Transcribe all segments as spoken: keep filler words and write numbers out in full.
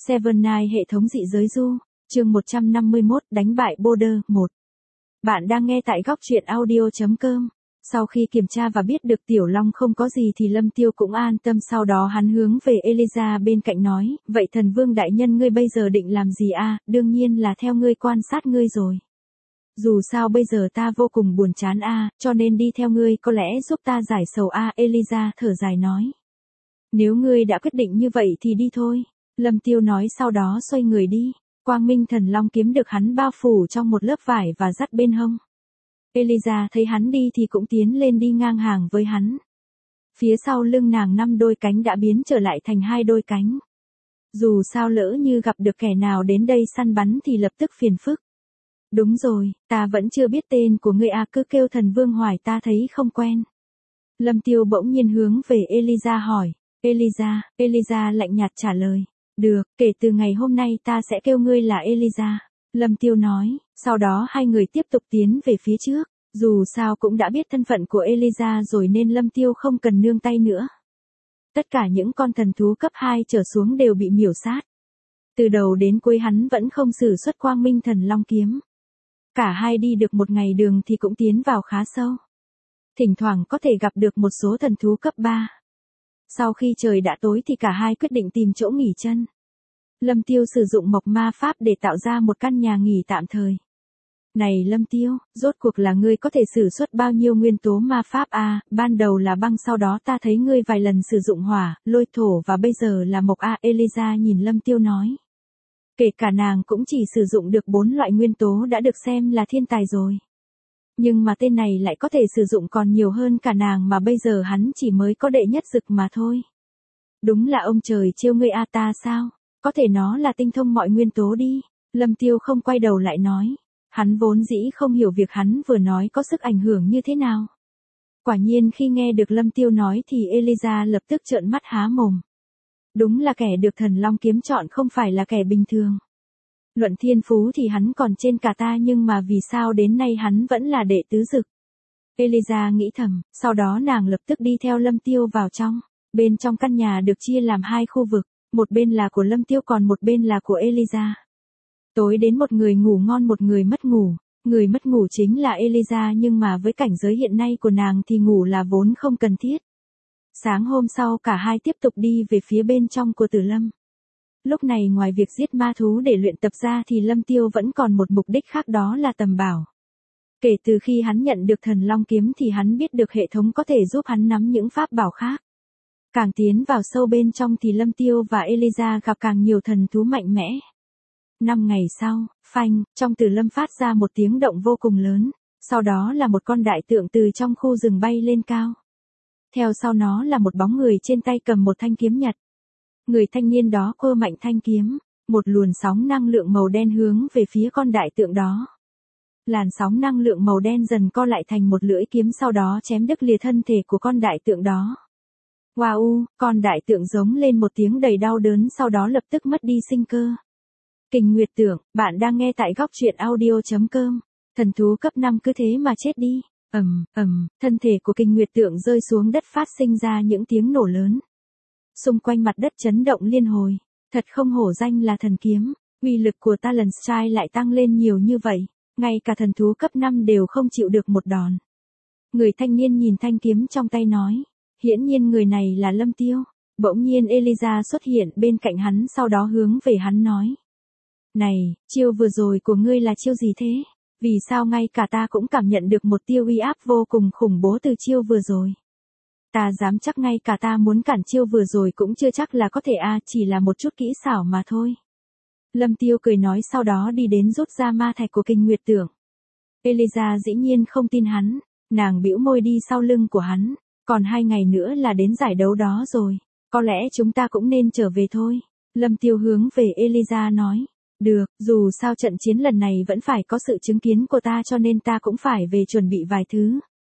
Seven Night hệ thống dị giới du, chương một trăm năm mươi mốt đánh bại Border, một. Bạn đang nghe tại góc truyện audio chấm com. Sau khi kiểm tra và biết được Tiểu Long không có gì thì Lâm Tiêu cũng an tâm, sau đó hắn hướng về Eliza bên cạnh nói, vậy thần vương đại nhân ngươi bây giờ định làm gì a? À? Đương nhiên là theo ngươi quan sát ngươi rồi. Dù sao bây giờ ta vô cùng buồn chán a, à, cho nên đi theo ngươi có lẽ giúp ta giải sầu a, à, Eliza thở dài nói. Nếu ngươi đã quyết định như vậy thì đi thôi. Lâm Tiêu nói sau đó xoay người đi. Quang Minh Thần Long kiếm được hắn bao phủ trong một lớp vải và dắt bên hông. Eliza thấy hắn đi thì cũng tiến lên đi ngang hàng với hắn. Phía sau lưng nàng năm đôi cánh đã biến trở lại thành hai đôi cánh. Dù sao lỡ như gặp được kẻ nào đến đây săn bắn thì lập tức phiền phức. Đúng rồi, ta vẫn chưa biết tên của ngươi à, cứ kêu thần vương Hoài ta thấy không quen. Lâm Tiêu bỗng nhiên hướng về Eliza hỏi. Eliza, Eliza lạnh nhạt trả lời. Được, kể từ ngày hôm nay ta sẽ kêu ngươi là Eliza. Lâm Tiêu nói, sau đó hai người tiếp tục tiến về phía trước. Dù sao cũng đã biết thân phận của Eliza rồi nên Lâm Tiêu không cần nương tay nữa. Tất cả những con thần thú cấp hai trở xuống đều bị miểu sát. Từ đầu đến cuối hắn vẫn không sử xuất Quang Minh Thần Long kiếm. Cả hai đi được một ngày đường thì cũng tiến vào khá sâu. Thỉnh thoảng có thể gặp được một số thần thú cấp ba. Sau khi trời đã tối thì cả hai quyết định tìm chỗ nghỉ chân. Lâm Tiêu sử dụng mộc ma pháp để tạo ra một căn nhà nghỉ tạm thời. Này Lâm Tiêu, rốt cuộc là ngươi có thể sử xuất bao nhiêu nguyên tố ma pháp a? À, ban đầu là băng, sau đó ta thấy ngươi vài lần sử dụng hỏa, lôi, thổ và bây giờ là mộc a. À, Eliza nhìn Lâm Tiêu nói. Kể cả nàng cũng chỉ sử dụng được bốn loại nguyên tố đã được xem là thiên tài rồi. Nhưng mà tên này lại có thể sử dụng còn nhiều hơn cả nàng mà bây giờ hắn chỉ mới có đệ nhất dực mà thôi. Đúng là ông trời trêu ngươi a. Ta sao? Có thể nó là tinh thông mọi nguyên tố đi. Lâm Tiêu không quay đầu lại nói. Hắn vốn dĩ không hiểu việc hắn vừa nói có sức ảnh hưởng như thế nào. Quả nhiên khi nghe được Lâm Tiêu nói thì Eliza lập tức trợn mắt há mồm. Đúng là kẻ được thần long kiếm chọn không phải là kẻ bình thường. Luận thiên phú thì hắn còn trên cả ta, nhưng mà vì sao đến nay hắn vẫn là đệ tứ dực. Eliza nghĩ thầm, sau đó nàng lập tức đi theo Lâm Tiêu vào trong. Bên trong căn nhà được chia làm hai khu vực, một bên là của Lâm Tiêu còn một bên là của Eliza. Tối đến một người ngủ ngon một người mất ngủ, người mất ngủ chính là Eliza, nhưng mà với cảnh giới hiện nay của nàng thì ngủ là vốn không cần thiết. Sáng hôm sau cả hai tiếp tục đi về phía bên trong của Tử Lâm. Lúc này ngoài việc giết ma thú để luyện tập ra thì Lâm Tiêu vẫn còn một mục đích khác, đó là tầm bảo. Kể từ khi hắn nhận được thần long kiếm thì hắn biết được hệ thống có thể giúp hắn nắm những pháp bảo khác. Càng tiến vào sâu bên trong thì Lâm Tiêu và Eliza gặp càng nhiều thần thú mạnh mẽ. Năm ngày sau, phanh, trong Tử Lâm phát ra một tiếng động vô cùng lớn, sau đó là một con đại tượng từ trong khu rừng bay lên cao. Theo sau nó là một bóng người trên tay cầm một thanh kiếm nhật. Người thanh niên đó quơ mạnh thanh kiếm, một luồng sóng năng lượng màu đen hướng về phía con đại tượng đó. Làn sóng năng lượng màu đen dần co lại thành một lưỡi kiếm, sau đó chém đứt lìa thân thể của con đại tượng đó. Wow, con đại tượng giống lên một tiếng đầy đau đớn, sau đó lập tức mất đi sinh cơ. Kình Nguyệt Tượng, bạn đang nghe tại góc truyện audio chấm com. Thần thú cấp năm cứ thế mà chết đi. Ầm, ầm, thân thể của Kình Nguyệt Tượng rơi xuống đất phát sinh ra những tiếng nổ lớn. Xung quanh mặt đất chấn động liên hồi. Thật không hổ danh là thần kiếm, uy lực của Talon Strike lại tăng lên nhiều như vậy, ngay cả thần thú cấp năm đều không chịu được một đòn. Người thanh niên nhìn thanh kiếm trong tay nói, hiển nhiên người này là Lâm Tiêu. Bỗng nhiên Eliza xuất hiện bên cạnh hắn, sau đó hướng về hắn nói. Này, chiêu vừa rồi của ngươi là chiêu gì thế? Vì sao ngay cả ta cũng cảm nhận được một tia uy áp vô cùng khủng bố từ chiêu vừa rồi? Ta dám chắc ngay cả ta muốn cản chiêu vừa rồi cũng chưa chắc là có thể a, à, chỉ là một chút kỹ xảo mà thôi. Lâm Tiêu cười nói, sau đó đi đến rút ra ma thạch của Kình Nguyệt Tượng. Eliza dĩ nhiên không tin hắn, nàng bĩu môi đi sau lưng của hắn, còn hai ngày nữa là đến giải đấu đó rồi, có lẽ chúng ta cũng nên trở về thôi. Lâm Tiêu hướng về Eliza nói, được, dù sao trận chiến lần này vẫn phải có sự chứng kiến của ta cho nên ta cũng phải về chuẩn bị vài thứ.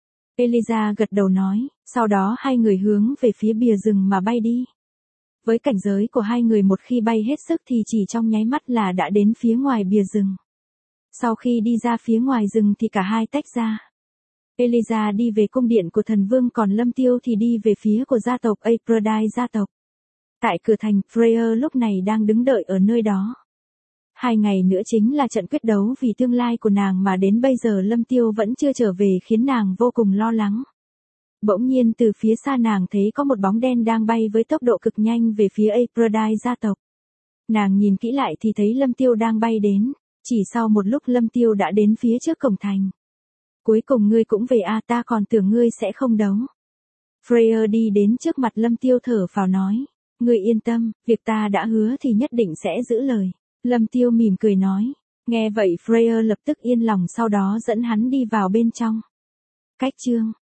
Eliza gật đầu nói, sau đó hai người hướng về phía bìa rừng mà bay đi. Với cảnh giới của hai người một khi bay hết sức thì chỉ trong nháy mắt là đã đến phía ngoài bìa rừng. Sau khi đi ra phía ngoài rừng thì cả hai tách ra. Eliza đi về cung điện của thần vương, còn Lâm Tiêu thì đi về phía của gia tộc Aphrodite gia tộc. Tại cửa thành, Freya lúc này đang đứng đợi ở nơi đó. Hai ngày nữa chính là trận quyết đấu vì tương lai của nàng mà đến bây giờ Lâm Tiêu vẫn chưa trở về khiến nàng vô cùng lo lắng. Bỗng nhiên từ phía xa nàng thấy có một bóng đen đang bay với tốc độ cực nhanh về phía Aphrodite gia tộc. Nàng nhìn kỹ lại thì thấy Lâm Tiêu đang bay đến, chỉ sau một lúc Lâm Tiêu đã đến phía trước cổng thành. Cuối cùng ngươi cũng về à, ta còn tưởng ngươi sẽ không đấu. Freya đi đến trước mặt Lâm Tiêu thở phào nói, ngươi yên tâm, việc ta đã hứa thì nhất định sẽ giữ lời. Lâm Tiêu mỉm cười nói, nghe vậy Freya lập tức yên lòng sau đó dẫn hắn đi vào bên trong. Cách chương